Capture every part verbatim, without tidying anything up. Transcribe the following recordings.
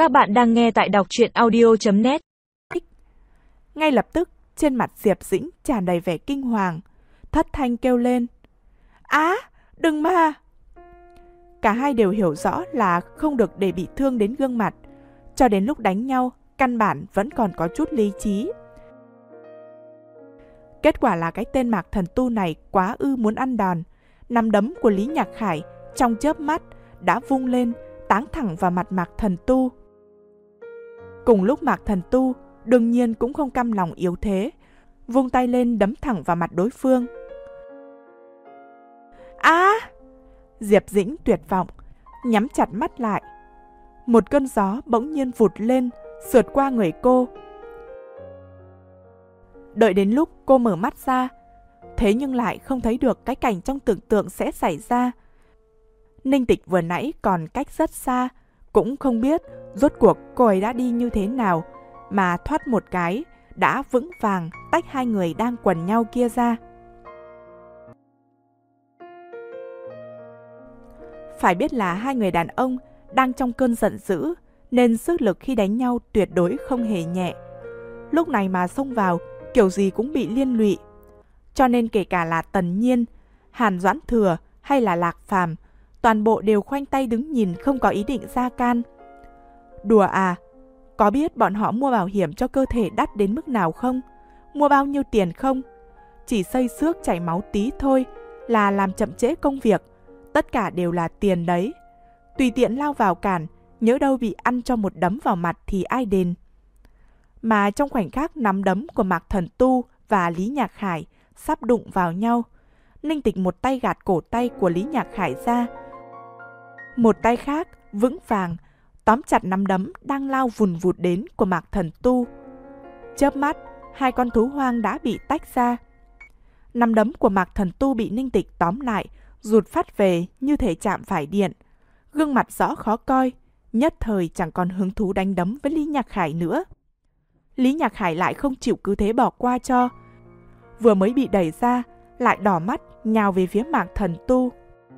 Các bạn đang nghe tại đọc truyện audio chấm net. Ngay lập tức, trên mặt Diệp Dĩnh tràn đầy vẻ kinh hoàng, thất thanh kêu lên: Á, đừng mà! Cả hai đều hiểu rõ là không được để bị thương đến gương mặt. Cho đến lúc đánh nhau, căn bản vẫn còn có chút lý trí. Kết quả là cái tên Mạc Thần Tu này quá ư muốn ăn đòn. Nắm đấm của Lý Nhạc Khải trong chớp mắt đã vung lên, táng thẳng vào mặt Mạc Thần Tu. Cùng lúc Mạc Thần Tu đương nhiên cũng không cam lòng yếu thế, vung tay lên đấm thẳng vào mặt đối phương. Á! Diệp Dĩnh tuyệt vọng, nhắm chặt mắt lại. Một cơn gió bỗng nhiên vụt lên, sượt qua người cô. Đợi đến lúc cô mở mắt ra, thế nhưng lại không thấy được cái cảnh trong tưởng tượng sẽ xảy ra. Ninh Tịch vừa nãy còn cách rất xa, cũng không biết rốt cuộc cô ấy đã đi như thế nào, mà thoát một cái đã vững vàng tách hai người đang quần nhau kia ra. Phải biết là hai người đàn ông đang trong cơn giận dữ, nên sức lực khi đánh nhau tuyệt đối không hề nhẹ. Lúc này mà xông vào, kiểu gì cũng bị liên lụy. Cho nên kể cả là Tần Nhiên, Hàn Doãn Thừa hay là Lạc Phàm, toàn bộ đều khoanh tay đứng nhìn, không có ý định ra can. Đùa à? Có biết bọn họ mua bảo hiểm cho cơ thể đắt đến mức nào không? Mua bao nhiêu tiền không? Chỉ xây xước chảy máu tí thôi là làm chậm trễ công việc. Tất cả đều là tiền đấy. Tùy tiện lao vào cản, nhỡ đâu bị ăn cho một đấm vào mặt thì ai đền. Mà trong khoảnh khắc nắm đấm của Mạc Thần Tu và Lý Nhạc Khải sắp đụng vào nhau, Ninh Tịch một tay gạt cổ tay của Lý Nhạc Khải ra, một tay khác vững vàng tóm chặt nắm đấm đang lao vùn vụt đến của Mạc Thần Tu. Chớp mắt, hai con thú hoang đã bị tách ra. Nắm đấm của Mạc Thần Tu bị Ninh Tịch tóm lại, rụt phát về như thể chạm phải điện. Gương mặt rõ khó coi, nhất thời chẳng còn hứng thú đánh đấm với Lý Nhạc Khải nữa. Lý Nhạc Khải lại không chịu cứ thế bỏ qua cho. Vừa mới bị đẩy ra, lại đỏ mắt nhào về phía Mạc Thần Tu.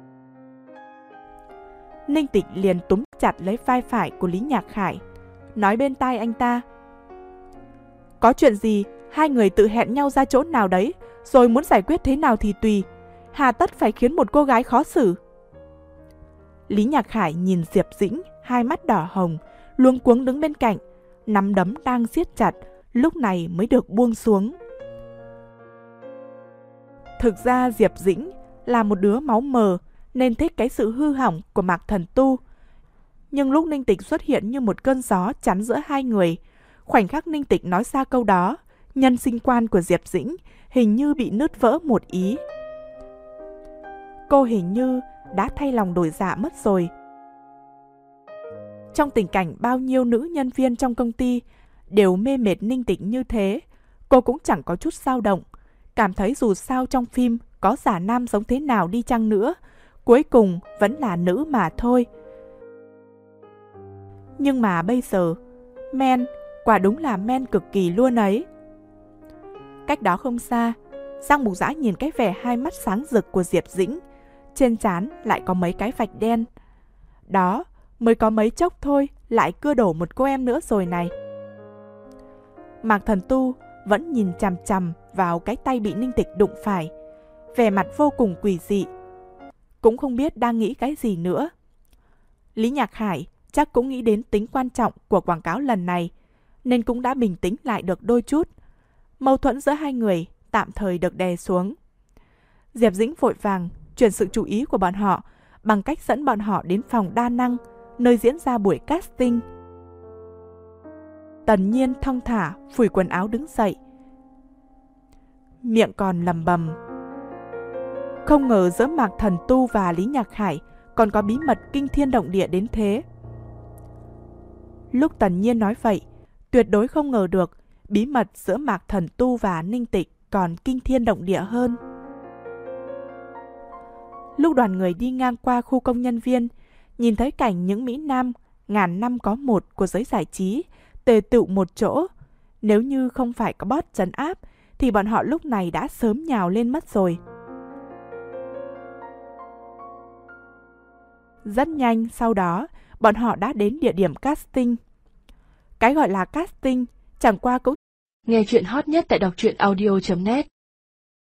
Ninh Tịch liền túm chặt lấy vai phải của Lý Nhạc Khải, nói bên tai anh ta: Có chuyện gì, hai người tự hẹn nhau ra chỗ nào đấy, rồi muốn giải quyết thế nào thì tùy. Hà tất phải khiến một cô gái khó xử. Lý Nhạc Khải nhìn Diệp Dĩnh, hai mắt đỏ hồng, luống cuống đứng bên cạnh, nắm đấm đang siết chặt, lúc này mới được buông xuống. Thực ra Diệp Dĩnh là một đứa máu mờ, nên thích cái sự hư hỏng của Mạc Thần Tu. Nhưng lúc Ninh Tịch xuất hiện như một cơn gió chắn giữa hai người, khoảnh khắc Ninh Tịch nói ra câu đó, nhân sinh quan của Diệp Dĩnh hình như bị nứt vỡ một ý. Cô hình như đã thay lòng đổi dạ mất rồi. Trong tình cảnh bao nhiêu nữ nhân viên trong công ty đều mê mệt Ninh Tịch như thế, cô cũng chẳng có chút dao động, cảm thấy dù sao trong phim có giả nam giống thế nào đi chăng nữa, cuối cùng vẫn là nữ mà thôi. Nhưng mà bây giờ, men, quả đúng là men cực kỳ luôn ấy. Cách đó không xa, Giang Mục Dã nhìn cái vẻ hai mắt sáng rực của Diệp Dĩnh, trên trán lại có mấy cái vạch đen. Đó, mới có mấy chốc thôi, lại cưa đổ một cô em nữa rồi này. Mạc Thần Tu vẫn nhìn chằm chằm vào cái tay bị Ninh Tịch đụng phải, vẻ mặt vô cùng quỷ dị, cũng không biết đang nghĩ cái gì nữa. Lý Nhạc Khải chắc cũng nghĩ đến tính quan trọng của quảng cáo lần này, nên cũng đã bình tĩnh lại được đôi chút. Mâu thuẫn giữa hai người tạm thời được đè xuống. Diệp Dĩnh vội vàng chuyển sự chú ý của bọn họ bằng cách dẫn bọn họ đến phòng đa năng, nơi diễn ra buổi casting. Tần Nhiên thong thả phủi quần áo đứng dậy, miệng còn lầm bầm: Không ngờ giữa Mạc Thần Tu và Lý Nhạc Khải còn có bí mật kinh thiên động địa đến thế. Lúc Tần Nhiên nói vậy, tuyệt đối không ngờ được bí mật giữa Mạc Thần Tu và Ninh Tịch còn kinh thiên động địa hơn. Lúc đoàn người đi ngang qua khu công nhân viên, nhìn thấy cảnh những Mỹ Nam ngàn năm có một của giới giải trí tề tựu một chỗ, nếu như không phải có bot trấn áp thì bọn họ lúc này đã sớm nhào lên mất rồi. Rất nhanh sau đó, bọn họ đã đến địa điểm casting. Cái gọi là casting chẳng qua cũng... Nghe chuyện hot nhất tại đọc truyện audio chấm net